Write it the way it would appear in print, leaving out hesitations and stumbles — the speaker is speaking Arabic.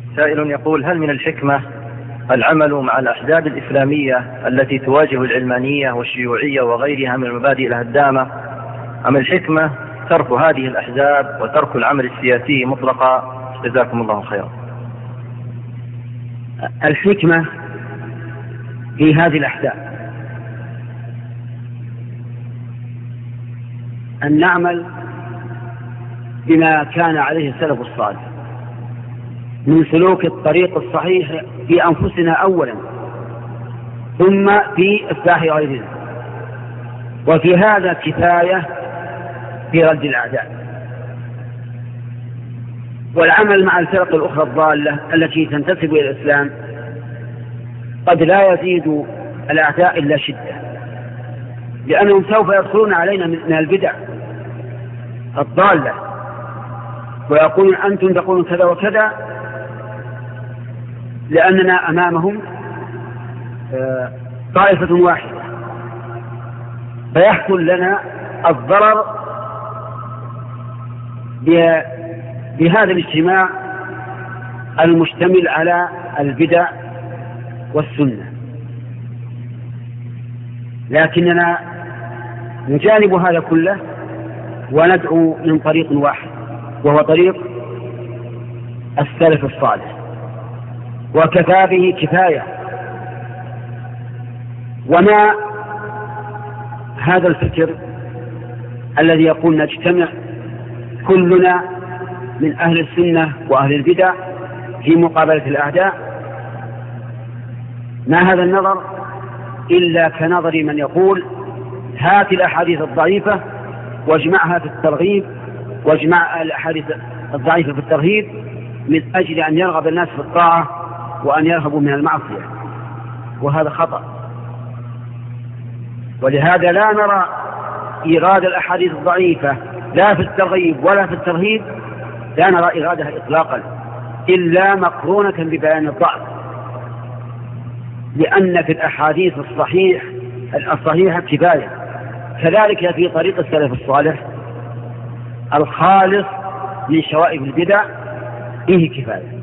سائل يقول: هل من الحكمة العمل مع الأحزاب الإسلامية التي تواجه العلمانية والشيوعية وغيرها من المبادئ الهدامة، أم الحكمة ترك هذه الأحزاب وترك العمل السياسي مطلقا؟ جزاكم الله خيرا. الحكمة في هذه الأحزاب أن نعمل بما كان عليه السلف الصالح من سلوك الطريق الصحيح في أنفسنا أولا، ثم في إصلاح غيرنا، وفي هذا كفاية في رد الأعداء. والعمل مع الفرق الأخرى الضالة التي تنتسب إلى الإسلام قد لا يزيد الأعداء إلا شدة، لأنهم سوف يدخلون علينا من البدع الضالة ويقولون أنتم تقولون كذا وكذا، لأننا أمامهم طائفة واحدة، فيحصل لنا الضرر بهذا الاجتماع المشتمل على البدع والسنة. لكننا نجانب هذا كله وندعو من طريق واحد، وهو طريق السلف الصالح، وكفى به كفاية. وما هذا الفكر الذي يقول نجتمع كلنا من أهل السنة وأهل البدع في مقابلة الأعداء، ما هذا النظر إلا كنظر من يقول هات الأحاديث الضعيفة واجمعها في الترغيب، واجمع الأحاديث الضعيفة في الترهيب، من أجل أن يرغب الناس في الطاعة وأن يرهبوا من المعصية، وهذا خطأ. ولهذا لا نرى إيراد الأحاديث الضعيفة لا في الترغيب ولا في الترهيب، لا نرى إيرادها إطلاقا إلا مقرونة ببيان الضعف، لأن في الأحاديث الصحيحة كفاية. كذلك في طريق السلف الصالح الخالص من شوائب البدع فيه كفاية.